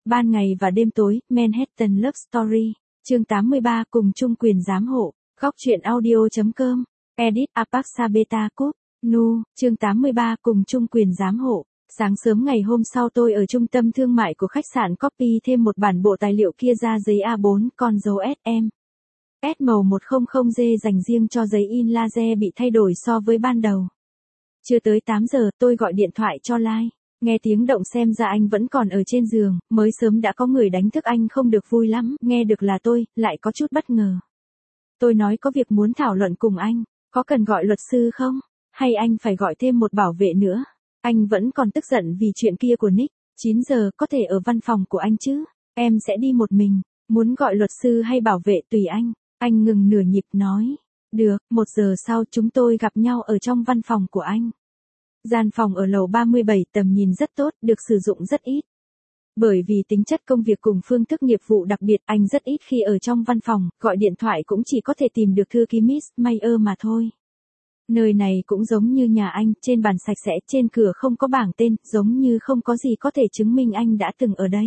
Ban ngày và đêm tối, Manhattan Love Story, chương 83 cùng chung quyền giám hộ, góc truyện audio.com, edit Apaxa Beta Cúp, Nu, chương 83 cùng chung quyền giám hộ. Sáng sớm ngày hôm sau tôi ở trung tâm thương mại của khách sạn copy thêm một bản bộ tài liệu kia ra giấy A4 con dấu SM. S màu 100G dành riêng cho giấy in laser bị thay đổi so với ban đầu. Chưa tới 8 giờ tôi gọi điện thoại cho Lai. Nghe tiếng động xem ra anh vẫn còn ở trên giường, mới sớm đã có người đánh thức anh không được vui lắm, nghe được là tôi, lại có chút bất ngờ. Tôi nói có việc muốn thảo luận cùng anh, có cần gọi luật sư không? Hay anh phải gọi thêm một bảo vệ nữa? Anh vẫn còn tức giận vì chuyện kia của Nick. 9 giờ có thể ở văn phòng của anh chứ? Em sẽ đi một mình, muốn gọi luật sư hay bảo vệ tùy anh. Anh ngừng nửa nhịp nói. Được, 1 giờ sau chúng tôi gặp nhau ở trong văn phòng của anh. Gian phòng ở lầu 37 tầm nhìn rất tốt, được sử dụng rất ít. Bởi vì tính chất công việc cùng phương thức nghiệp vụ đặc biệt, anh rất ít khi ở trong văn phòng, gọi điện thoại cũng chỉ có thể tìm được thư ký Miss Mayer mà thôi. Nơi này cũng giống như nhà anh, trên bàn sạch sẽ, trên cửa không có bảng tên, giống như không có gì có thể chứng minh anh đã từng ở đây.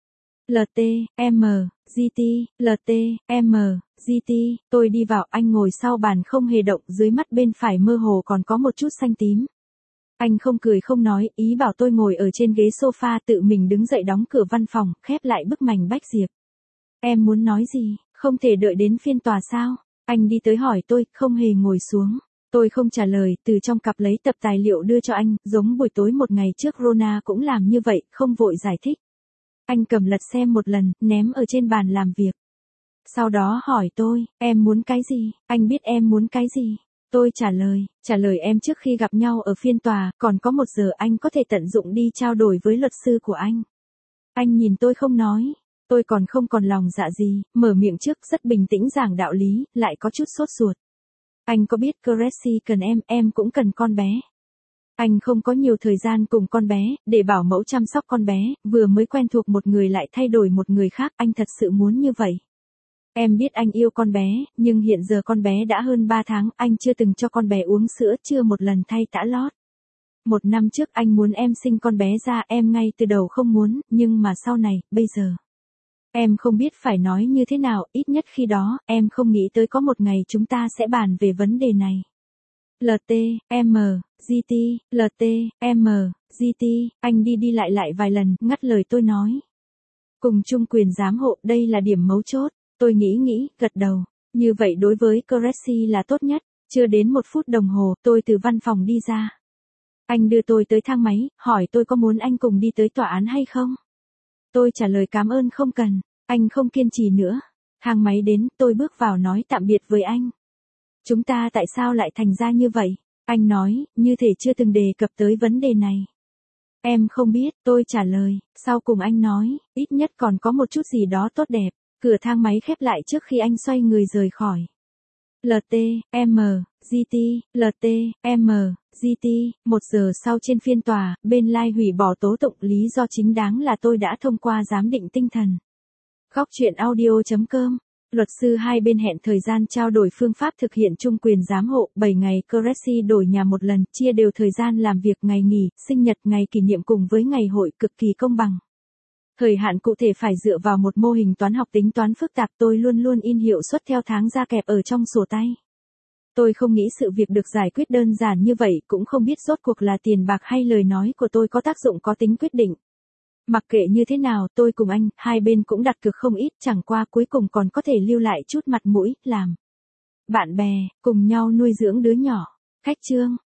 LT.M. GT, LT.M. GT, tôi đi vào, anh ngồi sau bàn không hề động, dưới mắt bên phải mơ hồ còn có một chút xanh tím. Anh không cười không nói, ý bảo tôi ngồi ở trên ghế sofa, tự mình đứng dậy đóng cửa văn phòng, khép lại bức mảnh bách diệp. Em muốn nói gì, không thể đợi đến phiên tòa sao? Anh đi tới hỏi tôi, không hề ngồi xuống. Tôi không trả lời, từ trong cặp lấy tập tài liệu đưa cho anh, giống buổi tối một ngày trước Rona cũng làm như vậy, không vội giải thích. Anh cầm lật xem một lần, ném ở trên bàn làm việc. Sau đó hỏi tôi, em muốn cái gì? Anh biết em muốn cái gì? Tôi trả lời em trước khi gặp nhau ở phiên tòa, còn có 1 giờ anh có thể tận dụng đi trao đổi với luật sư của anh. Anh nhìn tôi không nói, tôi không còn lòng dạ gì, mở miệng trước rất bình tĩnh giảng đạo lý, lại có chút sốt ruột. Anh có biết Cressy cần em cũng cần con bé. Anh không có nhiều thời gian cùng con bé, để bảo mẫu chăm sóc con bé, vừa mới quen thuộc một người lại thay đổi một người khác, anh thật sự muốn như vậy. Em biết anh yêu con bé, nhưng hiện giờ con bé đã hơn 3 tháng, anh chưa từng cho con bé uống sữa, chưa một lần thay tã lót. 1 năm trước anh muốn em sinh con bé ra, em ngay từ đầu không muốn, nhưng mà sau này, bây giờ. Em không biết phải nói như thế nào, ít nhất khi đó, em không nghĩ tới có một ngày chúng ta sẽ bàn về vấn đề này. LT.M. GT, LT.M. GT, anh đi lại vài lần, ngắt lời tôi nói. Cùng chung quyền giám hộ, đây là điểm mấu chốt. Tôi nghĩ, gật đầu. Như vậy đối với Cressy là tốt nhất. Chưa đến 1 phút đồng hồ, tôi từ văn phòng đi ra. Anh đưa tôi tới thang máy, hỏi tôi có muốn anh cùng đi tới tòa án hay không? Tôi trả lời cảm ơn không cần. Anh không kiên trì nữa. Thang máy đến, tôi bước vào nói tạm biệt với anh. Chúng ta tại sao lại thành ra như vậy? Anh nói, như thể chưa từng đề cập tới vấn đề này. Em không biết, tôi trả lời. Sau cùng anh nói, ít nhất còn có một chút gì đó tốt đẹp. Cửa thang máy khép lại trước khi anh xoay người rời khỏi. LT.M. GT, LT.M. GT, 1 giờ sau trên phiên tòa, bên Lai hủy bỏ tố tụng, lý do chính đáng là tôi đã thông qua giám định tinh thần. Góc truyện audio.com, luật sư hai bên hẹn thời gian trao đổi phương pháp thực hiện chung quyền giám hộ, 7 ngày Cressy đổi nhà một lần, chia đều thời gian làm việc, ngày nghỉ, sinh nhật, ngày kỷ niệm cùng với ngày hội, cực kỳ công bằng. Thời hạn cụ thể phải dựa vào một mô hình toán học tính toán phức tạp, tôi luôn in hiệu suất theo tháng ra kẹp ở trong sổ tay. Tôi không nghĩ sự việc được giải quyết đơn giản như vậy, cũng không biết rốt cuộc là tiền bạc hay lời nói của tôi có tác dụng có tính quyết định. Mặc kệ như thế nào, tôi cùng anh, hai bên cũng đặt cược không ít, chẳng qua cuối cùng còn có thể lưu lại chút mặt mũi, làm bạn bè, cùng nhau nuôi dưỡng đứa nhỏ. Khách chương.